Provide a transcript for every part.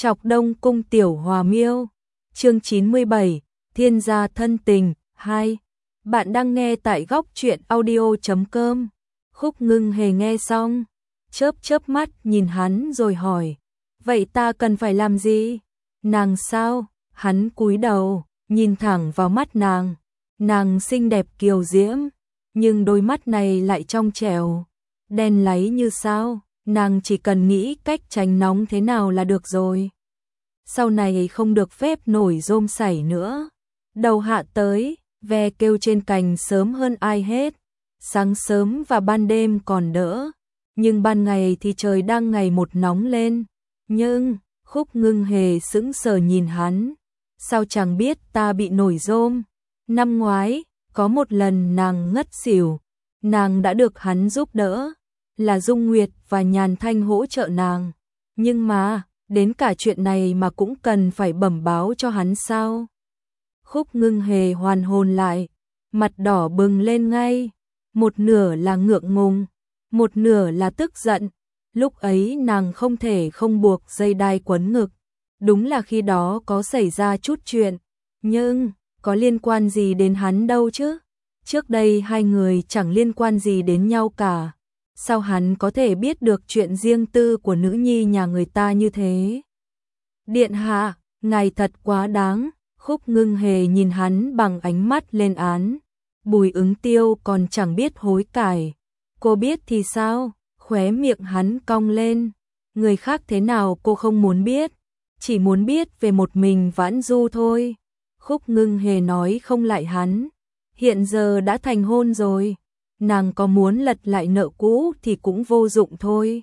Chọc Đông Cung Tiểu Hòa Miêu, chương 97, Thiên gia thân tình 2. Bạn đang nghe tại góc truyện audio.com. Khúc Ngưng Hề nghe xong, chớp mắt nhìn hắn rồi hỏi, vậy ta cần phải làm gì? Nàng sao? Hắn cúi đầu, nhìn thẳng vào mắt nàng. Nàng xinh đẹp kiều diễm, nhưng đôi mắt này lại trong trẻo, đen láy như sao. Nàng chỉ cần nghĩ cách tránh nóng thế nào là được rồi. Sau này không được phép nổi rôm sảy nữa. Đầu hạ tới, ve kêu trên cành sớm hơn ai hết. Sáng sớm và ban đêm còn đỡ, nhưng ban ngày thì trời đang ngày một nóng lên. Nhưng, Khúc Ngưng Hề sững sờ nhìn hắn. Sao chẳng biết ta bị nổi rôm? Năm ngoái, có một lần nàng ngất xỉu, nàng đã được hắn giúp đỡ, là Dung Nguyệt và Nhàn Thanh hỗ trợ nàng. Nhưng mà, đến cả chuyện này mà cũng cần phải bẩm báo cho hắn sao? Khúc Ngưng Hề hoàn hồn lại, mặt đỏ bừng lên ngay, một nửa là ngượng ngùng, một nửa là tức giận. Lúc ấy nàng không thể không buộc dây đai quấn ngực, đúng là khi đó có xảy ra chút chuyện, nhưng có liên quan gì đến hắn đâu chứ? Trước đây hai người chẳng liên quan gì đến nhau cả. Sao hắn có thể biết được chuyện riêng tư của nữ nhi nhà người ta như thế? Điện hạ, ngài thật quá đáng. Khúc Ngưng Hề nhìn hắn bằng ánh mắt lên án. Bùi Ứng Tiêu còn chẳng biết hối cải. Cô biết thì sao? Khóe miệng hắn cong lên. Người khác thế nào cô không muốn biết, chỉ muốn biết về một mình Vãn Du thôi. Khúc Ngưng Hề nói không lại hắn. Hiện giờ đã thành hôn rồi, nàng có muốn lật lại nợ cũ thì cũng vô dụng thôi.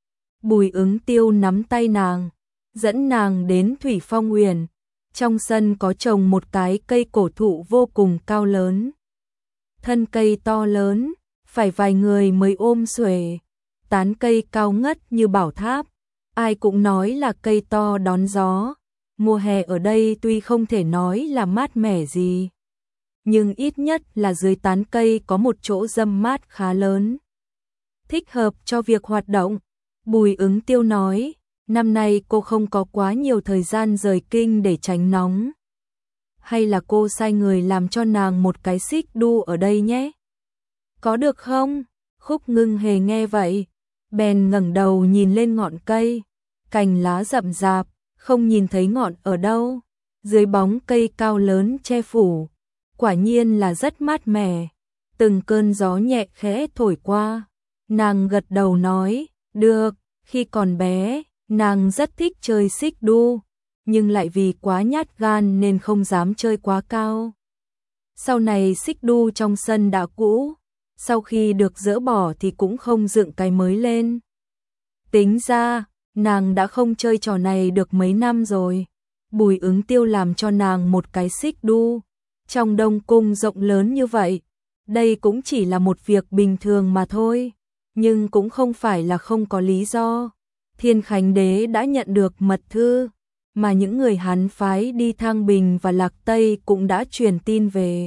Bùi Ứng Tiêu nắm tay nàng, dẫn nàng đến Thủy Phong Uyển. Trong sân có trồng một cái cây cổ thụ vô cùng cao lớn. Thân cây to lớn, phải vài người mới ôm xuể. Tán cây cao ngất như bảo tháp, ai cũng nói là cây to đón gió. Mùa hè ở đây tuy không thể nói là mát mẻ gì, nhưng ít nhất là dưới tán cây có một chỗ râm mát khá lớn, thích hợp cho việc hoạt động. Bùi Ứng Tiêu nói, năm nay cô không có quá nhiều thời gian rời kinh để tránh nóng. Hay là cô sai người làm cho nàng một cái xích đu ở đây nhé? Có được không? Khúc Ngưng Hề nghe vậy, bèn ngẩng đầu nhìn lên ngọn cây, cành lá rậm rạp, không nhìn thấy ngọn ở đâu. Dưới bóng cây cao lớn che phủ, quả nhiên là rất mát mẻ. Từng cơn gió nhẹ khẽ thổi qua, nàng gật đầu nói, được. Khi còn bé, nàng rất thích chơi xích đu, nhưng lại vì quá nhát gan nên không dám chơi quá cao. Sau này xích đu trong sân đã cũ, sau khi được dỡ bỏ thì cũng không dựng cái mới lên. Tính ra, nàng đã không chơi trò này được mấy năm rồi. Bùi Ứng Tiêu làm cho nàng một cái xích đu. Trong Đông Cung rộng lớn như vậy, đây cũng chỉ là một việc bình thường mà thôi. Nhưng cũng không phải là không có lý do. Thiên Khánh Đế đã nhận được mật thư, mà những người hắn phái đi Thang Bình và Lạc Tây cũng đã truyền tin về.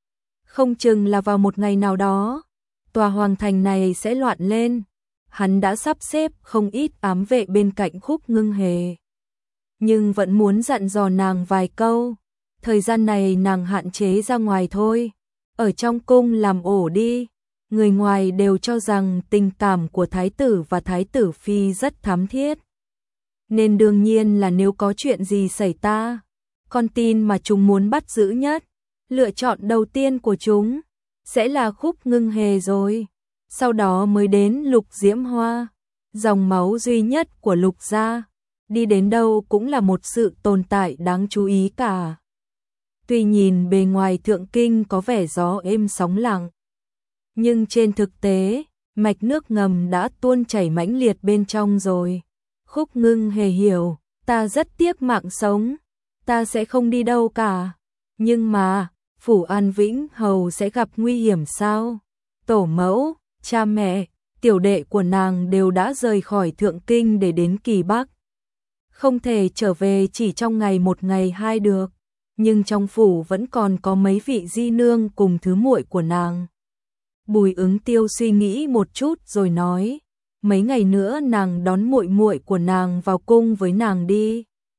Không chừng là vào một ngày nào đó, tòa hoàng thành này sẽ loạn lên. Hắn đã sắp xếp không ít ám vệ bên cạnh Khúc Ngưng Hề, nhưng vẫn muốn dặn dò nàng vài câu. Thời gian này nàng hạn chế ra ngoài thôi, ở trong cung làm ổ đi. Người ngoài đều cho rằng tình cảm của thái tử và thái tử phi rất thắm thiết, nên đương nhiên là nếu có chuyện gì xảy ra, con tin mà chúng muốn bắt giữ nhất, lựa chọn đầu tiên của chúng sẽ là Khúc Ngưng Hề rồi. Sau đó mới đến Lục Diễm Hoa, dòng máu duy nhất của Lục gia, đi đến đâu cũng là một sự tồn tại đáng chú ý cả. Tuy nhìn bề ngoài thượng kinh có vẻ gió êm sóng lặng, nhưng trên thực tế, mạch nước ngầm đã tuôn chảy mãnh liệt bên trong rồi. Khúc Ngưng Hề hiểu, ta rất tiếc mạng sống, ta sẽ không đi đâu cả. Nhưng mà, Phủ An Vĩnh Hầu sẽ gặp nguy hiểm sao? Tổ mẫu, cha mẹ, tiểu đệ của nàng đều đã rời khỏi thượng kinh để đến Kỳ Bắc. Không thể trở về chỉ trong ngày một ngày hai được, nhưng trong phủ vẫn còn có mấy vị di nương cùng thứ muội của nàng. Bùi Ứng Tiêu suy nghĩ một chút rồi nói, mấy ngày nữa nàng đón muội muội của nàng vào cung với nàng đi.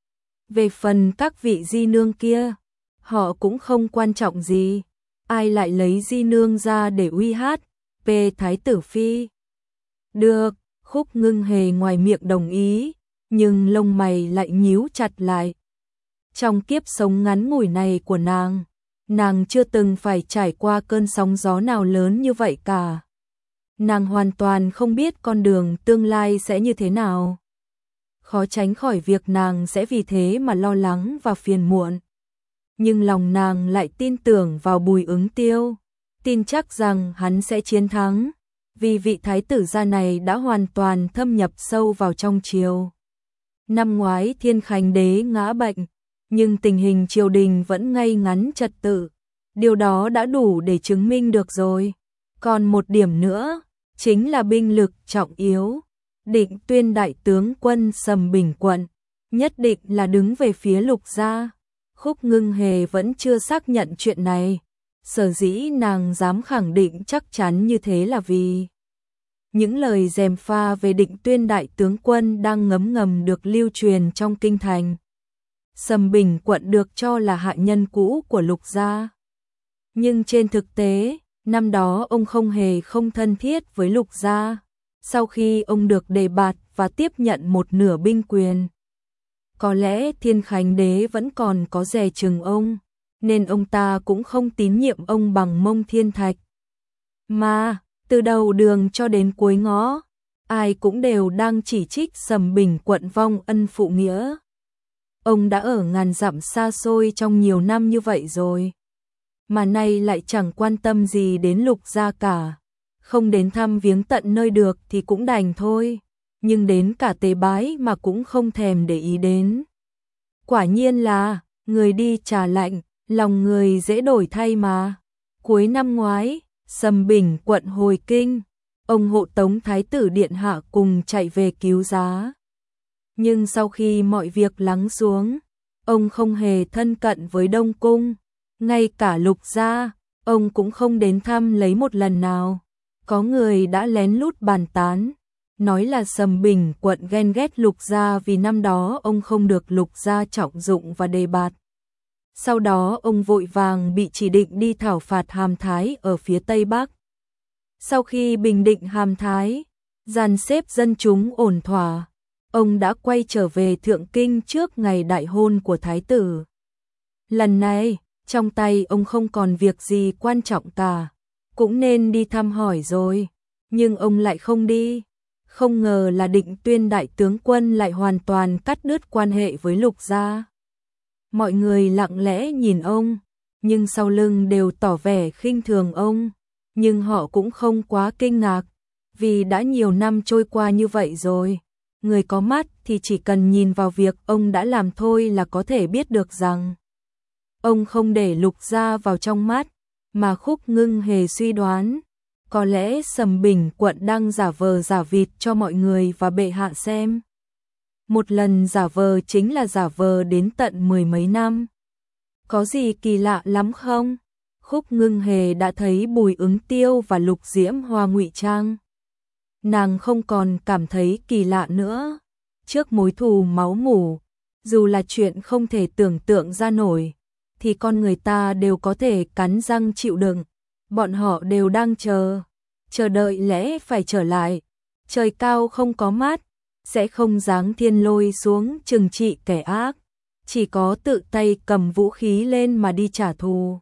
Về phần các vị di nương kia, họ cũng không quan trọng gì. Ai lại lấy di nương ra để uy hát về thái tử phi? Được, Khúc Ngưng Hề ngoài miệng đồng ý, nhưng lông mày lại nhíu chặt lại. Trong kiếp sống ngắn ngủi này của nàng chưa từng phải trải qua cơn sóng gió nào lớn như vậy cả. Nàng hoàn toàn không biết con đường tương lai sẽ như thế nào. Khó tránh khỏi việc nàng sẽ vì thế mà lo lắng và phiền muộn. Nhưng lòng nàng lại tin tưởng vào Bùi Ứng Tiêu, tin chắc rằng hắn sẽ chiến thắng, vì vị thái tử gia này đã hoàn toàn thâm nhập sâu vào trong triều. Năm ngoái Thiên Khánh đế ngã bệnh, nhưng tình hình triều đình vẫn ngay ngắn trật tự. Điều đó đã đủ để chứng minh được rồi. Còn một điểm nữa, chính là binh lực trọng yếu. Định Tuyên đại tướng quân Sầm Bình Quận, nhất định là đứng về phía Lục gia. Khúc Ngưng Hề vẫn chưa xác nhận chuyện này. Sở dĩ nàng dám khẳng định chắc chắn như thế là vì những lời gièm pha về Định Tuyên đại tướng quân đang ngấm ngầm được lưu truyền trong kinh thành. Sầm Bình Quận được cho là hạ nhân cũ của Lục gia. Nhưng trên thực tế, năm đó ông không hề không thân thiết với Lục gia. Sau khi ông được đề bạt và tiếp nhận một nửa binh quyền, có lẽ Thiên Khánh đế vẫn còn có dè chừng ông, nên ông ta cũng không tín nhiệm ông bằng Mông Thiên Thạch. Mà, từ đầu đường cho đến cuối ngõ, ai cũng đều đang chỉ trích Sầm Bình Quận vong ân phụ nghĩa. Ông đã ở ngàn dặm xa xôi trong nhiều năm như vậy rồi, mà nay lại chẳng quan tâm gì đến Lục gia cả. Không đến thăm viếng tận nơi được thì cũng đành thôi, nhưng đến cả tế bái mà cũng không thèm để ý đến. Quả nhiên là, người đi trà lạnh, lòng người dễ đổi thay mà. Cuối năm ngoái, Sầm Bình Quận hồi kinh, ông hộ tống Thái tử Điện Hạ cùng chạy về cứu giá. Nhưng sau khi mọi việc lắng xuống, ông không hề thân cận với Đông Cung, ngay cả Lục gia, ông cũng không đến thăm lấy một lần nào. Có người đã lén lút bàn tán, nói là Sầm Bình Quận ghen ghét Lục gia vì năm đó ông không được Lục gia trọng dụng và đề bạt. Sau đó ông vội vàng bị chỉ định đi thảo phạt Hàm Thái ở phía Tây Bắc. Sau khi bình định Hàm Thái, dàn xếp dân chúng ổn thỏa, ông đã quay trở về Thượng Kinh trước ngày đại hôn của Thái tử. Lần này, trong tay ông không còn việc gì quan trọng cả, cũng nên đi thăm hỏi rồi, nhưng ông lại không đi. Không ngờ là Định Tuyên đại tướng quân lại hoàn toàn cắt đứt quan hệ với Lục gia. Mọi người lặng lẽ nhìn ông, nhưng sau lưng đều tỏ vẻ khinh thường ông, nhưng họ cũng không quá kinh ngạc, vì đã nhiều năm trôi qua như vậy rồi. Người có mắt thì chỉ cần nhìn vào việc ông đã làm thôi là có thể biết được rằng ông không để Lục gia vào trong mắt, mà Khúc Ngưng Hề suy đoán, có lẽ Sầm Bình Quận đang giả vờ giả vịt cho mọi người và bệ hạ xem. Một lần giả vờ chính là giả vờ đến tận 10 mấy năm. Có gì kỳ lạ lắm không? Khúc Ngưng Hề đã thấy Bùi Ứng Tiêu và Lục Diễm Hoa ngụy trang. Nàng không còn cảm thấy kỳ lạ nữa. Trước mối thù máu mủ, dù là chuyện không thể tưởng tượng ra nổi, thì con người ta đều có thể cắn răng chịu đựng. Bọn họ đều đang chờ đợi lẽ phải trở lại. Trời cao không có mắt, sẽ không giáng thiên lôi xuống trừng trị kẻ ác. Chỉ có tự tay cầm vũ khí lên mà đi trả thù,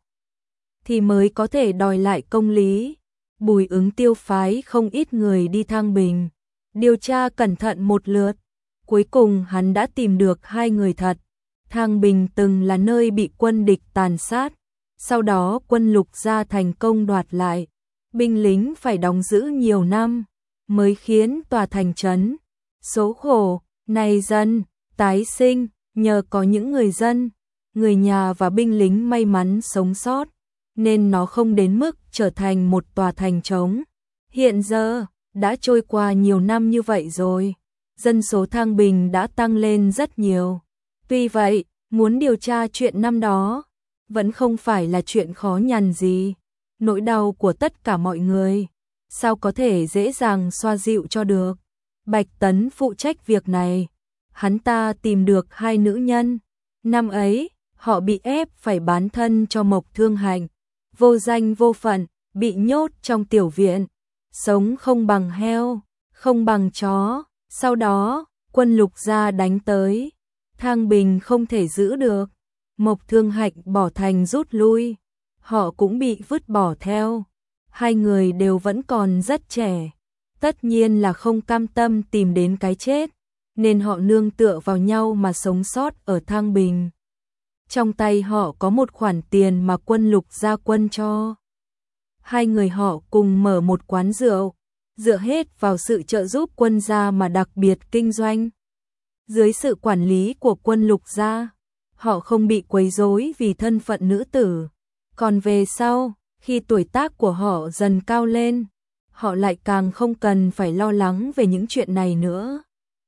thì mới có thể đòi lại công lý. Bùi Ứng Tiêu phái không ít người đi Thang Bình, điều tra cẩn thận một lượt. Cuối cùng hắn đã tìm được hai người thật. Thang Bình từng là nơi bị quân địch tàn sát, sau đó quân Lục gia thành công đoạt lại. Binh lính phải đóng giữ nhiều năm, mới khiến tòa thành trấn số khổ, này dân, tái sinh, nhờ có những người dân, người nhà và binh lính may mắn sống sót, nên nó không đến mức trở thành một tòa thành trống. Hiện giờ, đã trôi qua nhiều năm như vậy rồi, dân số Thang Bình đã tăng lên rất nhiều. Tuy vậy, muốn điều tra chuyện năm đó, vẫn không phải là chuyện khó nhằn gì. Nỗi đau của tất cả mọi người, sao có thể dễ dàng xoa dịu cho được. Bạch Tấn phụ trách việc này, hắn ta tìm được hai nữ nhân, Năm ấy, họ bị ép phải bán thân cho Mộc Thương Hạnh, vô danh vô phận, bị nhốt trong tiểu viện, sống không bằng heo, không bằng chó. Sau đó, quân Lục gia đánh tới, Thang Bình không thể giữ được, Mộc Thương Hạnh bỏ thành rút lui, họ cũng bị vứt bỏ theo. Hai người đều vẫn còn rất trẻ, tất nhiên là không cam tâm tìm đến cái chết, nên họ nương tựa vào nhau mà sống sót ở Thang Bình. Trong tay họ có một khoản tiền mà quân Lục gia quân cho. Hai người họ cùng mở một quán rượu, dựa hết vào sự trợ giúp quân gia mà đặc biệt kinh doanh. Dưới sự quản lý của quân Lục gia, họ không bị quấy rối vì thân phận nữ tử. Còn về sau, khi tuổi tác của họ dần cao lên, họ lại càng không cần phải lo lắng về những chuyện này nữa.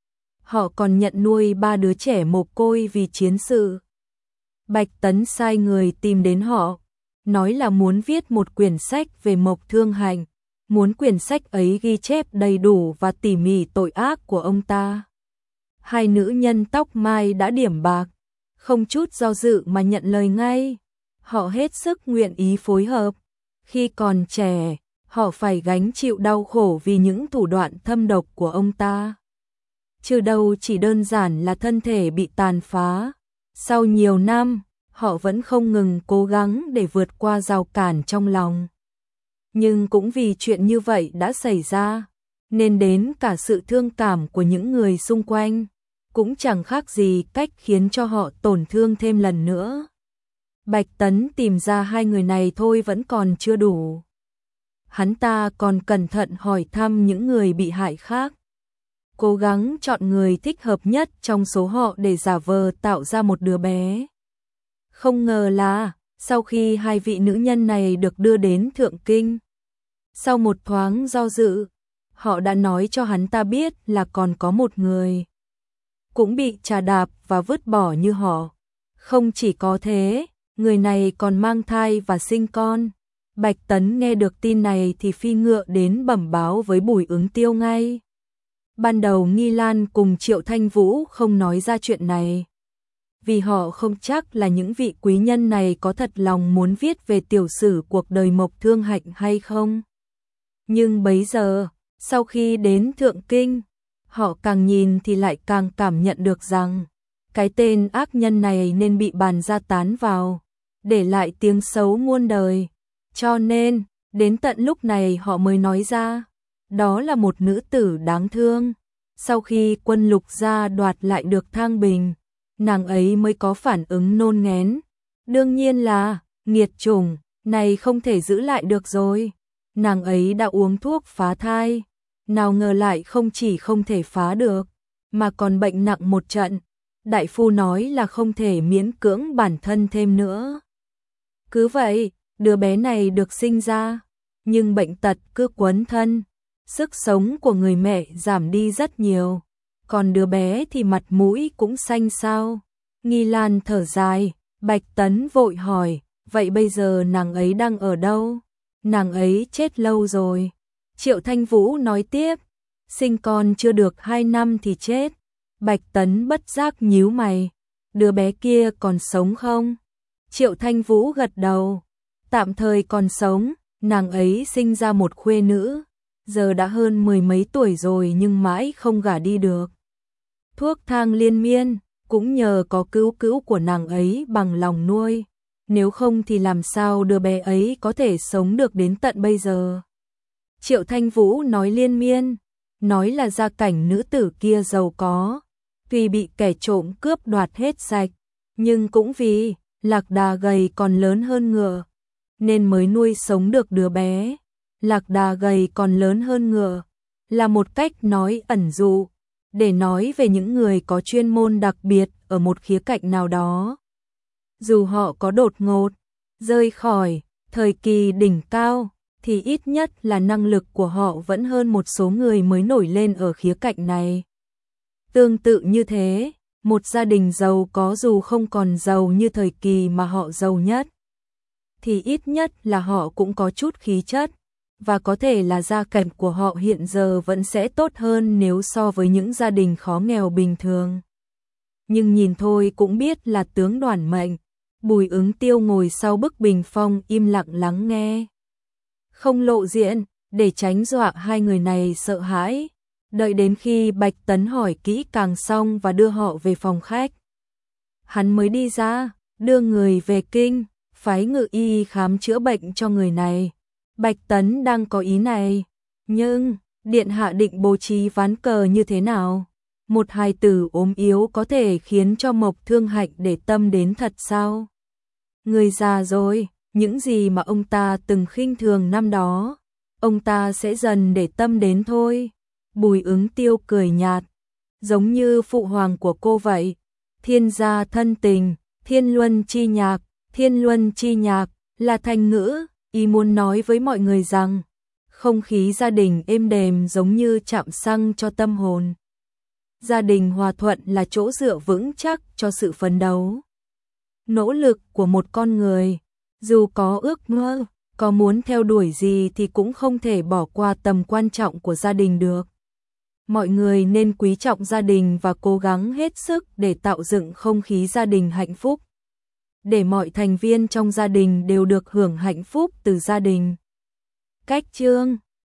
Họ còn nhận nuôi 3 đứa trẻ mồ côi vì chiến sự. Bạch Tấn sai người tìm đến họ, nói là muốn viết một quyển sách về Mộc Thương Hạnh, muốn quyển sách ấy ghi chép đầy đủ và tỉ mỉ tội ác của ông ta. Hai nữ nhân tóc mai đã điểm bạc, không chút do dự mà nhận lời ngay. Họ hết sức nguyện ý phối hợp. Khi còn trẻ, họ phải gánh chịu đau khổ vì những thủ đoạn thâm độc của ông ta. Chứ đâu chỉ đơn giản là thân thể bị tàn phá. Sau nhiều năm, họ vẫn không ngừng cố gắng để vượt qua rào cản trong lòng. Nhưng cũng vì chuyện như vậy đã xảy ra, nên đến cả sự thương cảm của những người xung quanh cũng chẳng khác gì cách khiến cho họ tổn thương thêm lần nữa. Bạch Tấn tìm ra hai người này thôi vẫn còn chưa đủ. Hắn ta còn cẩn thận hỏi thăm những người bị hại khác, cố gắng chọn người thích hợp nhất trong số họ để giả vờ tạo ra một đứa bé. Không ngờ là, sau khi hai vị nữ nhân này được đưa đến Thượng Kinh, sau một thoáng do dự, họ đã nói cho hắn ta biết là còn có một người cũng bị trà đạp và vứt bỏ như họ. Không chỉ có thế, người này còn mang thai và sinh con. Bạch Tấn nghe được tin này thì phi ngựa đến bẩm báo với Bùi Ứng Tiêu ngay. Ban đầu Nghi Lan cùng Triệu Thanh Vũ không nói ra chuyện này, vì họ không chắc là những vị quý nhân này có thật lòng muốn viết về tiểu sử cuộc đời Mộc Thương Hạnh hay không. Nhưng bấy giờ, sau khi đến Thượng Kinh, họ càng nhìn thì lại càng cảm nhận được rằng cái tên ác nhân này nên bị bàn ra tán vào, để lại tiếng xấu muôn đời. Cho nên, đến tận lúc này họ mới nói ra, đó là một nữ tử đáng thương. Sau khi quân Lục gia đoạt lại được Thang Bình, nàng ấy mới có phản ứng nôn nghén. Đương nhiên là, nghiệt chủng, này không thể giữ lại được rồi. Nàng ấy đã uống thuốc phá thai, nào ngờ lại không chỉ không thể phá được, mà còn bệnh nặng một trận. Đại phu nói là không thể miễn cưỡng bản thân thêm nữa. Cứ vậy, đứa bé này được sinh ra, nhưng bệnh tật cứ quấn thân, sức sống của người mẹ giảm đi rất nhiều, còn đứa bé thì mặt mũi cũng xanh xao. Nghi Lan thở dài, Bạch Tấn vội hỏi, vậy bây giờ nàng ấy đang ở đâu? Nàng ấy chết lâu rồi. Triệu Thanh Vũ nói tiếp, sinh con chưa được 2 năm thì chết. Bạch Tấn bất giác nhíu mày, đứa bé kia còn sống không? Triệu Thanh Vũ gật đầu, tạm thời còn sống, nàng ấy sinh ra một khuê nữ, giờ đã hơn 10 mấy tuổi rồi nhưng mãi không gả đi được. Thuốc thang liên miên, cũng nhờ có cứu cữu của nàng ấy bằng lòng nuôi, nếu không thì làm sao đứa bé ấy có thể sống được đến tận bây giờ. Triệu Thanh Vũ nói liên miên, nói là gia cảnh nữ tử kia giàu có, tuy bị kẻ trộm cướp đoạt hết sạch, nhưng cũng vì lạc đà gầy còn lớn hơn ngựa, nên mới nuôi sống được đứa bé. Lạc đà gầy còn lớn hơn ngựa là một cách nói ẩn dụ, để nói về những người có chuyên môn đặc biệt ở một khía cạnh nào đó. Dù họ có đột ngột rơi khỏi thời kỳ đỉnh cao, thì ít nhất là năng lực của họ vẫn hơn một số người mới nổi lên ở khía cạnh này. Tương tự như thế, một gia đình giàu có dù không còn giàu như thời kỳ mà họ giàu nhất, thì ít nhất là họ cũng có chút khí chất, và có thể là gia cảnh của họ hiện giờ vẫn sẽ tốt hơn nếu so với những gia đình khó nghèo bình thường. nhưng nhìn thôi cũng biết là tướng đoản mệnh. Bùi Ứng Tiêu ngồi sau bức bình phong im lặng lắng nghe. Không lộ diện, để tránh dọa hai người này sợ hãi. Đợi đến khi Bạch Tấn hỏi kỹ càng xong và đưa họ về phòng khách, hắn mới đi ra, đưa người về kinh, phái ngự y khám chữa bệnh cho người này. Bạch Tấn đang có ý này, nhưng điện hạ định bố trí ván cờ như thế nào? Một hài tử ốm yếu có thể khiến cho Mộc Thương Hạnh để tâm đến thật sao? Người già rồi, những gì mà ông ta từng khinh thường năm đó, ông ta sẽ dần để tâm đến thôi. Bùi Ứng Tiêu cười nhạt, giống như phụ hoàng của cô vậy. Thiên gia thân tình, thiên luân chi nhạc, thiên luân chi nhạc là thành ngữ, ý muốn nói với mọi người rằng không khí gia đình êm đềm giống như chạm xăng cho tâm hồn. Gia đình hòa thuận là chỗ dựa vững chắc cho sự phấn đấu, nỗ lực của một con người. Dù có ước mơ, có muốn theo đuổi gì thì cũng không thể bỏ qua tầm quan trọng của gia đình được. Mọi người nên quý trọng gia đình và cố gắng hết sức để tạo dựng không khí gia đình hạnh phúc, để mọi thành viên trong gia đình đều được hưởng hạnh phúc từ gia đình. Cách chương